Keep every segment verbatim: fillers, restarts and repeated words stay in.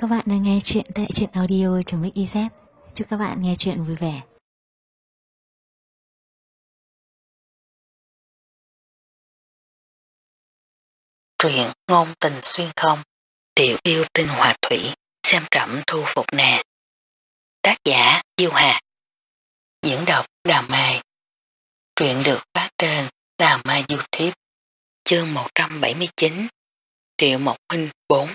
các bạn đang nghe chuyện tại truyện audio.mixyz. Chúc các bạn nghe chuyện vui vẻ. Truyện ngôn tình xuyên không, tiểu yêu tinh hòa thủy, xem trẫm thu phục nè. Tác giả Diêu Hạt. Diễn đọc Đào Mai. Truyện được phát trên Đào Mai YouTube. Chương một trăm bảy mươi chín. Triệu Mộc Huynh bốn.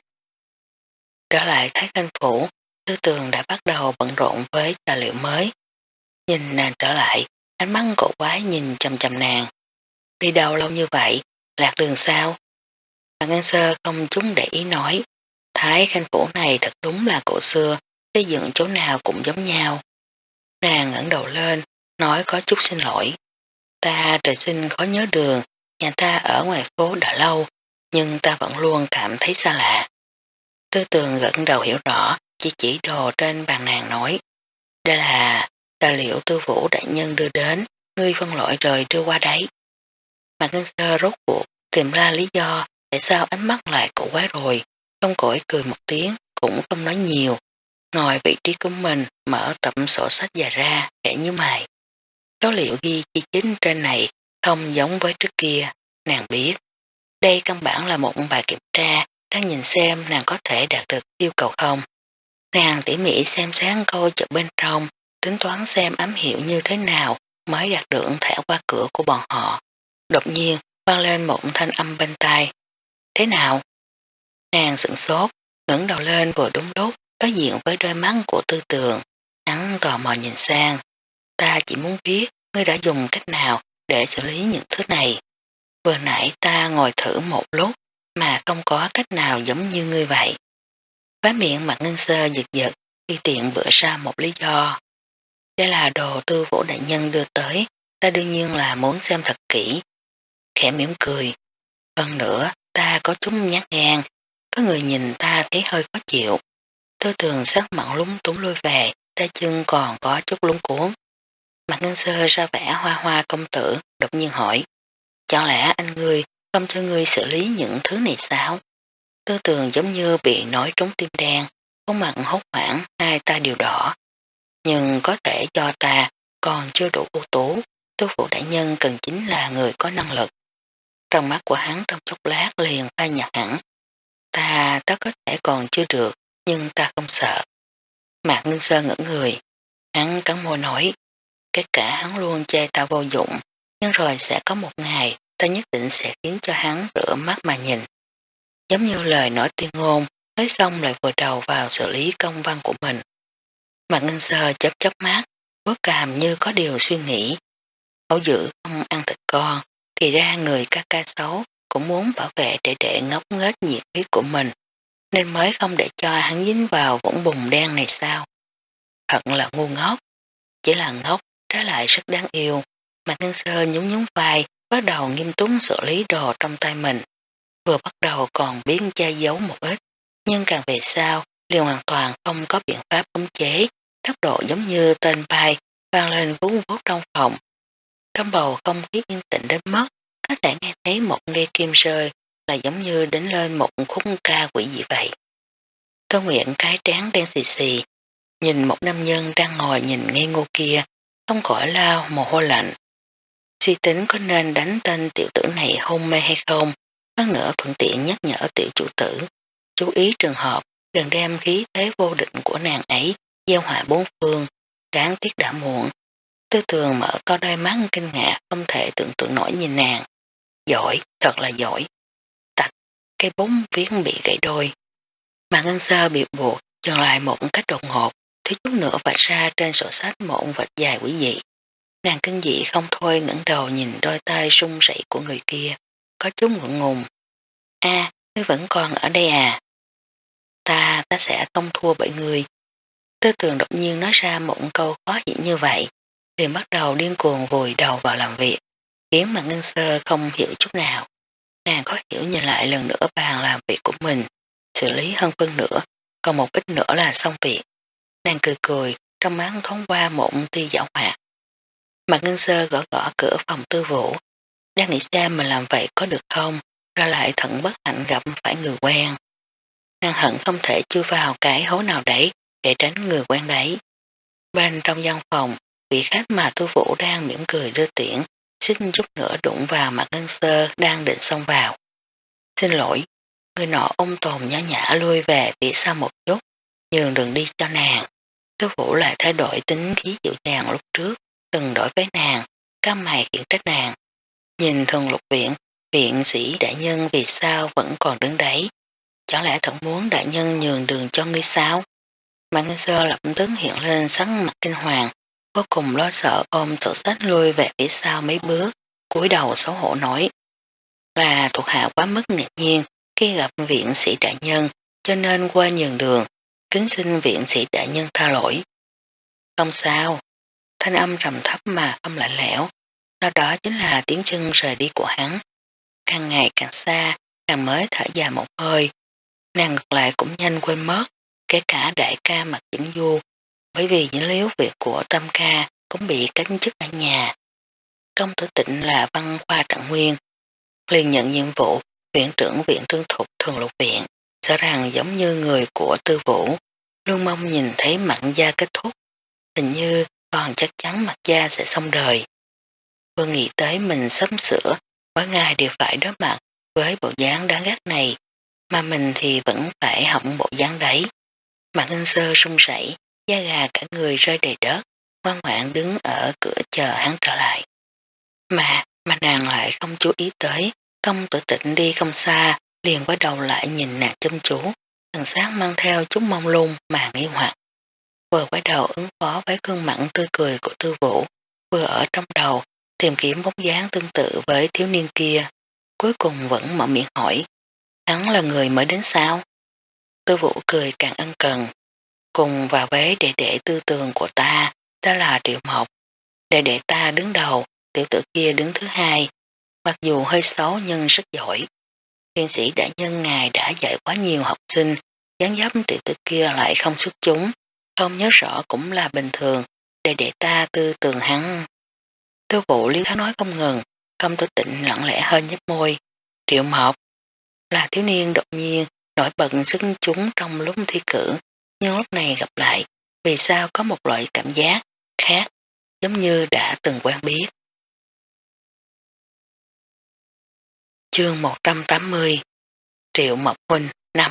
Trở lại Thái Khanh Phủ, Tư Tường đã bắt đầu bận rộn với tài liệu mới. Nhìn nàng trở lại, ánh mắt cổ quái nhìn chầm chầm nàng. Đi đâu lâu như vậy, lạc đường sao? Bà Ngân Sơ không chúng để ý nói. Thái Khanh Phủ này thật đúng là cổ xưa, xây dựng chỗ nào cũng giống nhau. Nàng ngẩng đầu lên, nói có chút xin lỗi. Ta trời sinh khó nhớ đường, nhà ta ở ngoài phố đã lâu, nhưng ta vẫn luôn cảm thấy xa lạ. Tư Tường gật đầu hiểu rõ, chỉ chỉ đồ trên bàn nàng nói. Đây là tài liệu Tư Vũ đại nhân đưa đến, ngươi phân loại rồi đưa qua đấy. Mạc Ngân Sơ rốt cuộc tìm ra lý do tại sao ánh mắt lại cổ quái rồi, không cổi cười một tiếng, cũng không nói nhiều. Ngồi vị trí của mình, mở tập sổ sách dài ra, kẻ như mày. Số liệu ghi chi chính trên này không giống với trước kia, nàng biết. Đây căn bản là một bài kiểm tra, đang nhìn xem nàng có thể đạt được yêu cầu không. Nàng tỉ mỉ xem sáng câu chữ bên trong, tính toán xem ám hiệu như thế nào mới đạt được thẻ qua cửa của bọn họ. Đột nhiên, vang lên một thanh âm bên tai. Thế nào? Nàng sửng sốt, ngẩng đầu lên vừa đúng lúc, đối diện với đôi mắt của Tư Tường. Hắn tò mò nhìn sang. Ta chỉ muốn biết ngươi đã dùng cách nào để xử lý những thứ này. Vừa nãy ta ngồi thử một lúc mà không có cách nào giống như ngươi vậy. Khóe miệng Mạc Ngân Sơ giật giật, khi tiện vỡ ra một lý do. Đây là đồ Tư Vũ đại nhân đưa tới, ta đương nhiên là muốn xem thật kỹ. Khẽ mỉm cười. Hơn nữa, ta có chút nhát gan, có người nhìn ta thấy hơi khó chịu. Tư Tường sắc mặn lúng túng lui về, tay chân còn có chút lúng cuốn. Mạc Ngân Sơ ra vẻ hoa hoa công tử, đột nhiên hỏi. Chẳng lẽ anh ngươi không cho ngươi xử lý những thứ này sao? Tư Tường giống như bị nói trúng tim đen, khuôn mặt hốt hoảng, hai tay đều đỏ. Nhưng có thể cho ta còn chưa đủ ưu tú, Tư Vũ đại nhân cần chính là người có năng lực. Trong mắt của hắn trong chốc lát liền phai nhạt hẳn. Ta, ta có thể còn chưa được, nhưng ta không sợ. Mạc Ngân Sơ ngỡ người. Hắn cắn môi nói. Kết cả hắn luôn chê ta vô dụng, nhưng rồi sẽ có một ngày ta nhất định sẽ khiến cho hắn rửa mắt mà nhìn. Giống như lời nói tuyên ngôn, nói xong lại vừa đầu vào xử lý công văn của mình. Mạc Ngân Sơ chớp chớp mắt, vuốt cằm như có điều suy nghĩ. Hổ dữ không ăn thịt con, thì ra người ca ca xấu cũng muốn bảo vệ để để ngốc nghếch nhiệt huyết của mình, nên mới không để cho hắn dính vào vũng bùn đen này sao. Thật là ngu ngốc, chỉ là ngốc, trái lại rất đáng yêu. Mạc Ngân Sơ nhún nhún vai, bắt đầu nghiêm túc xử lý đồ trong tay mình. Vừa bắt đầu còn biến che giấu một ít, nhưng càng về sau, liền hoàn toàn không có biện pháp khống chế, tốc độ giống như tên bay vang lên vú vút trong phòng. Trong bầu không khí yên tĩnh đến mất, có thể nghe thấy một nghe kim rơi là giống như đến lên một khúc ca quỷ dị vậy. Tô Nguyện cái trán đen xì xì, nhìn một nam nhân đang ngồi nhìn ngây ngô kia, không khỏi lao mồ hôi lạnh. Suy tính có nên đánh tên tiểu tử này hôn mê hay không, hơn nữa thuận tiện nhắc nhở tiểu chủ tử, chú ý trường hợp, đừng đem khí thế vô định của nàng ấy gieo họa bốn phương, đáng tiếc đã muộn. Tư Tường mở to đôi mắt kinh ngạc không thể tưởng tượng nổi nhìn nàng. Giỏi, thật là giỏi. Tạch, cây bóng viết bị gãy đôi. Mà Ngân Sơ bị buộc, dừng lại một cách đột ngột, thiếu chút nữa vạch ra trên sổ sách một vạch dài quỷ dị. Nàng kinh dị không thôi ngẩng đầu nhìn đôi tay run rẩy của người kia, có chút ngượng ngùng. A, ngươi vẫn còn ở đây à? Ta, ta sẽ không thua bởi ngươi. Tư Tường đột nhiên nói ra một câu khó hiểu như vậy, liền bắt đầu điên cuồng vùi đầu vào làm việc, khiến mà Ngân Sơ không hiểu chút nào. Nàng khó hiểu nhìn lại lần nữa bàn làm việc của mình, xử lý hơn phân nửa, còn một ít nữa là xong việc. Nàng cười cười, trong mắt thoáng qua một tia giảo hoạt. Mạc Ngân Sơ gõ gõ cửa phòng Tư Vũ, đang nghĩ xem mình làm vậy có được không, ra lại thận bất hạnh gặp phải người quen. Nàng hận không thể chui vào cái hố nào đấy để tránh người quen đấy. Bên trong văn phòng, vị khách mà Tư Vũ đang mỉm cười đưa tiễn, xin chút nữa đụng vào mặt Ngân Sơ đang định xông vào. Xin lỗi, người nọ ung tồn nhã nhã lui về phía sau một chút, nhường đường đi cho nàng. Tư Vũ lại thay đổi tính khí dịu dàng lúc trước, từng đổi với nàng, cao mày khiển trách nàng. Nhìn Thường Lục Viện, viện sĩ đại nhân vì sao vẫn còn đứng đấy. Chẳng lẽ thật muốn đại nhân nhường đường cho ngươi sao? Mà Ngân Sơ lập tức hiện lên sắc mặt kinh hoàng, vô cùng lo sợ ôm sổ sách lui về phía sau mấy bước, cúi đầu xấu hổ nói. Là thuộc hạ quá mức ngạc nhiên khi gặp viện sĩ đại nhân, cho nên quên nhường đường, kính xin viện sĩ đại nhân tha lỗi. Không sao, thanh âm trầm thấp mà không lạnh lẽo, sau đó chính là tiếng chân rời đi của hắn. Càng ngày càng xa, càng mới thở dài một hơi, nàng ngược lại cũng nhanh quên mất, kể cả đại ca Mặt Chỉnh Du, bởi vì những liếu việc của Tâm ca cũng bị cánh chức ở nhà. Công tử Tịnh là văn khoa trạng nguyên, liền nhận nhiệm vụ viện trưởng viện tương thục Thường Lục Viện, sợ rằng giống như người của Tư Vũ, luôn mong nhìn thấy Mặn gia kết thúc, hình như còn chắc chắn Mặt gia sẽ xong đời. Vừa nghĩ tới mình sắp sửa, mỗi ngày đều phải đối mặt với bộ dáng đáng ghét này, mà mình thì vẫn phải hỏng bộ dáng đấy. Mặt Ngân Sơ run rẩy, da gà cả người rơi đầy đất, ngoan ngoãn đứng ở cửa chờ hắn trở lại. Mà, mà nàng lại không chú ý tới, Công tử Tịnh đi không xa, liền quay đầu lại nhìn nàng chăm chú, thần sắc mang theo chút mông lung mà nghi hoặc. Vừa quay đầu ứng phó với gương mặt tươi cười của Tư Vũ, vừa ở trong đầu tìm kiếm bóng dáng tương tự với thiếu niên kia, cuối cùng vẫn mở miệng hỏi, hắn là người mới đến sao? Tư Vũ cười càng ân cần, cùng vào với đệ đệ tư tường của ta, ta là Triệu Mộc, đệ đệ ta đứng đầu, tiểu tử kia đứng thứ hai, mặc dù hơi xấu nhưng rất giỏi. Viện sĩ đại nhân ngài đã dạy quá nhiều học sinh, dáng dấp tiểu tử kia lại không xuất chúng, không nhớ rõ cũng là bình thường, đệ đệ ta tư tường hắn. Tư Vũ liên thắng nói không ngừng, Công tử Tịnh lặng lẽ hơi nhếch môi. Triệu Mộc là thiếu niên đột nhiên nổi bật sức chúng trong lúc thi cử, nhưng lúc này gặp lại, vì sao có một loại cảm giác khác, giống như đã từng quen biết. Chương một trăm tám mươi Triệu Mộc Huynh năm.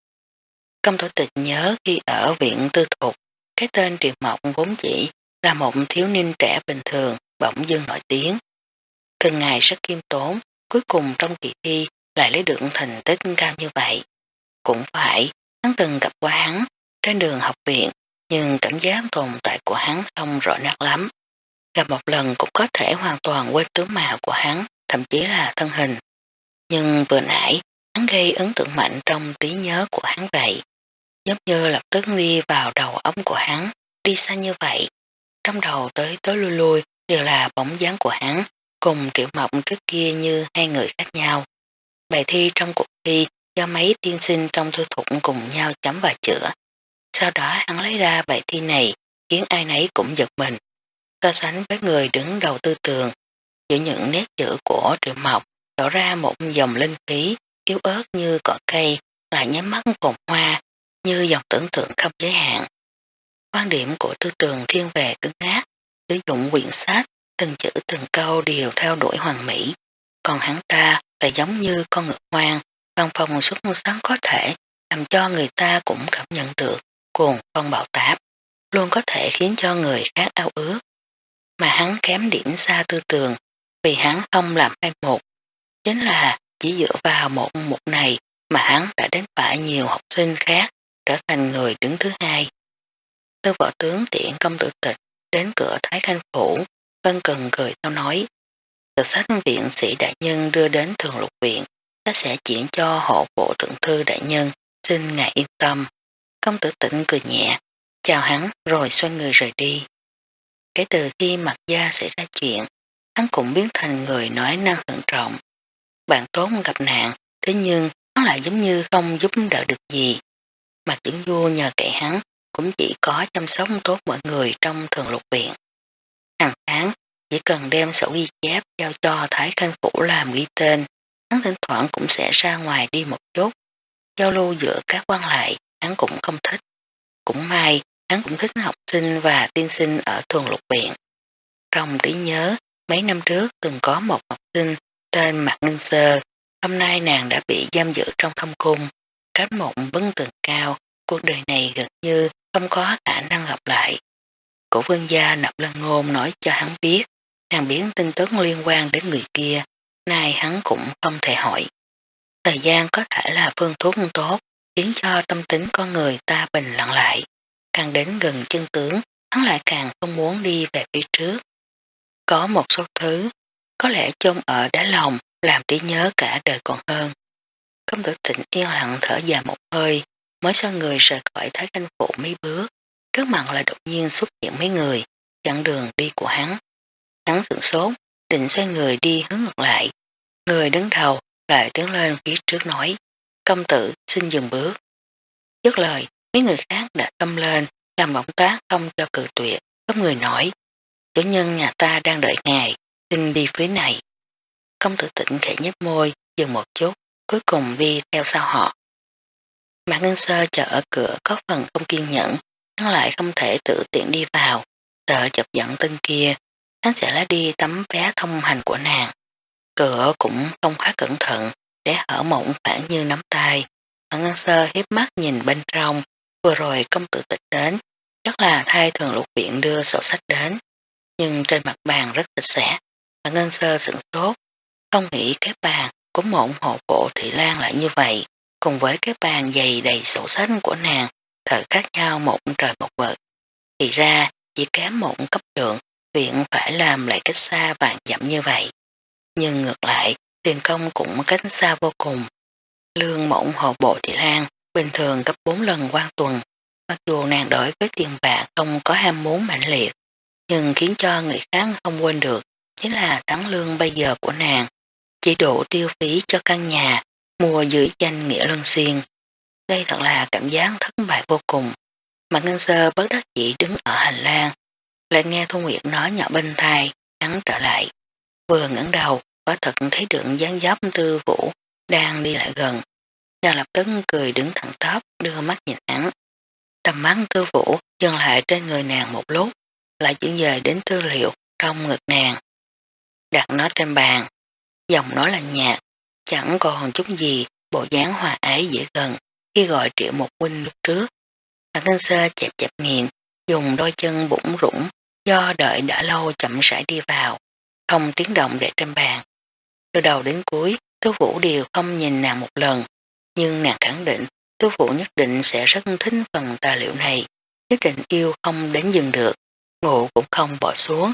Công tử Tịch nhớ khi ở viện tư thục, cái tên Triệu Mộc vốn chỉ là một thiếu niên trẻ bình thường, bỗng dưng nổi tiếng. Thường ngày rất kiêm tốn, cuối cùng trong kỳ thi lại lấy được thành tích cao như vậy. Cũng phải, hắn từng gặp qua hắn trên đường học viện, nhưng cảm giác tồn tại của hắn không rõ nét lắm. Gặp một lần cũng có thể hoàn toàn quên tướng mạo của hắn, thậm chí là thân hình. Nhưng vừa nãy, hắn gây ấn tượng mạnh trong trí nhớ của hắn vậy. Giống như lập tức đi vào đầu óc của hắn, đi xa như vậy. Trong đầu tới tới lui lui đều là bóng dáng của hắn, cùng Triệu Mộc trước kia như hai người khác nhau. Bài thi trong cuộc thi do mấy tiên sinh trong thư thục cùng nhau chấm và chữa. Sau đó hắn lấy ra bài thi này, khiến ai nấy cũng giật mình. So sánh với người đứng đầu tư tường, giữa những nét chữ của Triệu Mộc đổ ra một dòng linh khí, yếu ớt như cỏ cây, lại nhắm mắt phồn hoa, như dòng tưởng tượng không giới hạn. Quan điểm của tư tường thiên về cứng ngát, sử dụng quyển sách, từng chữ từng câu đều theo đuổi hoàn mỹ. Còn hắn ta là giống như con ngựa hoang, văn phòng xuất sáng có thể làm cho người ta cũng cảm nhận được cuồng phong bạo táp, luôn có thể khiến cho người khác ao ước. Mà hắn kém điểm xa tư tường, vì hắn không làm hai mục, chính là chỉ dựa vào một mục này mà hắn đã đánh bại nhiều học sinh khác trở thành người đứng thứ hai. Tư võ tướng tiện Công tử Tịch đến cửa Thái Khanh Phủ, Vân Cần cười theo nói, tờ sách viện sĩ đại nhân đưa đến Thường Lục Viện, ta sẽ chuyển cho hộ bộ thượng thư đại nhân, xin ngài yên tâm. Công tử Tịnh cười nhẹ, chào hắn rồi xoay người rời đi. Kể từ khi Mặt gia xảy ra chuyện, hắn cũng biến thành người nói năng thận trọng. Bạn tốt gặp nạn, thế nhưng nó lại giống như không giúp đỡ được gì. Mặt Chưởng Du nhờ cậy hắn cũng chỉ có chăm sóc tốt mọi người trong Thường Lục Viện. Hàng tháng chỉ cần đem sổ ghi chép giao cho Thái Khanh Phủ làm ghi tên, hắn thỉnh thoảng cũng sẽ ra ngoài đi một chút. giao lưu giữa các quan lại, hắn cũng không thích. Cũng may, hắn cũng thích học sinh và tiên sinh ở thuần lục viện. Trong trí nhớ, mấy năm trước từng có một học sinh tên Mạc Ngân Sơ, hôm nay nàng đã bị giam giữ trong thâm cung, cách một bức tường cao, cuộc đời này gần như không có khả năng gặp lại. Cổ vương gia Nạp Lân Ngôn nói cho hắn biết, nàng biết tin tức liên quan đến người kia, nay hắn cũng không thể hỏi. Thời gian có thể là phương thuốc tốt, khiến cho tâm tính con người ta bình lặng lại. Càng đến gần chân tướng, hắn lại càng không muốn đi về phía trước. Có một số thứ, có lẽ chôn ở đáy lòng, làm trí nhớ cả đời còn hơn. Công tử Tịnh yên lặng thở dài một hơi, mới xoay người rời khỏi Thái Khanh Phủ mấy bước. Trước mặt lại đột nhiên xuất hiện mấy người, chặn đường đi của hắn. Hắn sửng sốt, định xoay người đi hướng ngược lại. Người đứng đầu lại tiến lên phía trước nói, công tử xin dừng bước. Dứt lời, mấy người khác đã tâm lên, làm động tác không cho cự tuyệt, có người nói, chủ nhân nhà ta đang đợi ngài, xin đi phía này. Công tử Tịnh khẽ nhếch môi, dừng một chút, cuối cùng đi theo sau họ. Mạc Ngân Sơ chờ ở cửa có phần không kiên nhẫn, hắn lại không thể tự tiện đi vào, sợ chọc giận tên kia, hắn sẽ lấy đi tấm vé thông hành của nàng. Cửa cũng không khá cẩn thận, để hở mộng khoảng như nắm tay. Mạc Ngân Sơ hiếp mắt nhìn bên trong, vừa rồi công tử Tịch đến, chắc là thay thường lục viện đưa sổ sách đến, nhưng trên mặt bàn rất sạch sẽ. Mạc Ngân Sơ sửng sốt, không nghĩ cái bàn của một hộ bộ thị lan lại như vậy, cùng với cái bàn dày đầy sổ sách của nàng, thật khác nhau một trời một vực. Thì ra, chỉ kém một cấp lượng, viện phải làm lại cách xa vạn dặm như vậy. Nhưng ngược lại, tiền công cũng cách xa vô cùng. Lương mộng hộ bộ thị lan bình thường gấp bốn lần quan tuần, mặc dù nàng đối với tiền bạc không có ham muốn mạnh liệt, nhưng khiến cho người khác không quên được chính là tháng lương bây giờ của nàng, chỉ đủ tiêu phí cho căn nhà, mua dưới danh nghĩa luân xiên. Đây thật là cảm giác thất bại vô cùng. Mạc Ngân Sơ bất đắc chỉ đứng ở hành lang, lại nghe Thu Nguyệt nói nhỏ bên tai, hắn trở lại. Vừa ngẩng đầu, quả thật thấy được dáng dấp Tư Vũ đang đi lại gần. Nàng lập tức cười đứng thẳng tắp, đưa mắt nhìn hắn. Tầm mắt Tư Vũ dừng lại trên người nàng một lúc, lại chuyển dời đến tư liệu trong ngực nàng. Đặt nó trên bàn, giọng nói là nhạt, chẳng còn chút gì bộ dáng hòa ái dễ gần khi gọi Triệu Một huynh lúc trước. Mạc Ngân Sơ chẹp chẹp miệng, dùng đôi chân bủng rủng do đợi đã lâu chậm rãi đi vào, không tiếng động để trên bàn. Từ đầu đến cuối, Tư Vũ đều không nhìn nàng một lần, nhưng nàng khẳng định Tư Vũ nhất định sẽ rất thích phần tài liệu này, nhất định yêu không đến dừng được, ngủ cũng không bỏ xuống.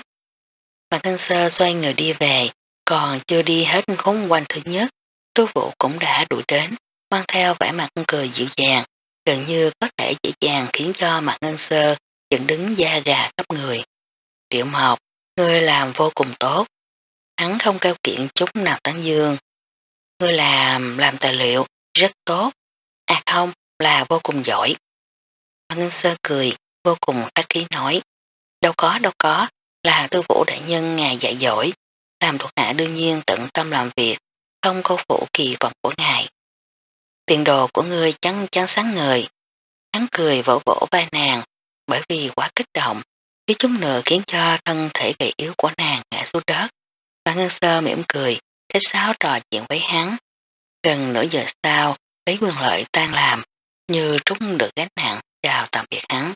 Mạc Ngân Sơ xoay người đi về, còn chưa đi hết khốn quanh thứ nhất, Tư Vũ cũng đã đuổi đến, mang theo vẻ mặt cười dịu dàng, gần như có thể dễ dàng khiến cho Mạc Ngân Sơ dựng đứng da gà khắp người. Triệu Mộc, ngươi làm vô cùng tốt. Hắn không kêu kiện chút nào tán dương. Ngươi làm, làm tài liệu, rất tốt. À không, là vô cùng giỏi. Mạc Ngân Sơ cười, vô cùng khách khí nói. Đâu có, đâu có, là Tư Vũ đại nhân ngài dạy giỏi. Làm thuộc hạ đương nhiên tận tâm làm việc, không câu phụ kỳ vọng của ngài. Tiền đồ của ngươi chắn chắn sáng ngời. Hắn cười vỗ vỗ vai nàng, bởi vì quá kích động, phía chút nữa khiến cho thân thể gầy yếu của nàng ngã xuống đất. Mạc Ngân Sơ mỉm cười, khách sáo trò chuyện với hắn. Gần nửa giờ sau, lấy quyền lợi tan làm, như trúng được gánh nặng, chào tạm biệt hắn.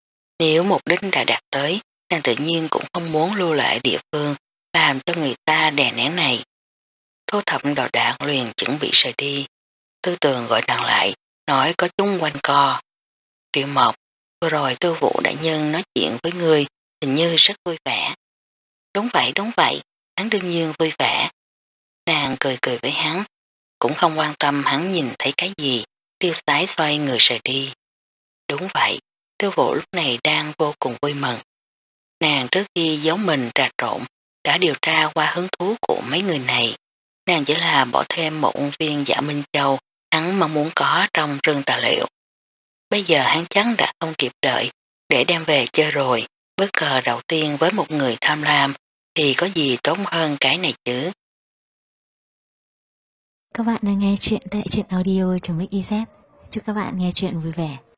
Nếu mục đích đã đạt tới, nàng tự nhiên cũng không muốn lưu lại địa phương, làm cho người ta đè nén này. Thu thập đồ đạc liền chuẩn bị rời đi. Tư Tường gọi nàng lại, nói có chúng quanh co. Triệu Mộc, vừa rồi Tư Vũ đại nhân nói chuyện với ngươi, hình như rất vui vẻ. Đúng vậy, đúng vậy, hắn đương nhiên vui vẻ. Nàng cười cười với hắn, cũng không quan tâm hắn nhìn thấy cái gì, tiêu sái xoay người rời đi. Đúng vậy, Tư Vũ lúc này đang vô cùng vui mừng. Nàng trước khi giấu mình trà trộn, đã điều tra qua hứng thú của mấy người này. Nàng chỉ là bỏ thêm một viên Dạ Minh Châu hắn mong muốn có trong rừng tài liệu. Bây giờ hắn chắn đã không kịp đợi để đem về chơi rồi, bước cờ đầu tiên với một người tham lam thì có gì tốt hơn cái này chứ. Các bạn đang nghe chuyện tại truyện audio.mixyz. Chúc các bạn nghe chuyện vui vẻ.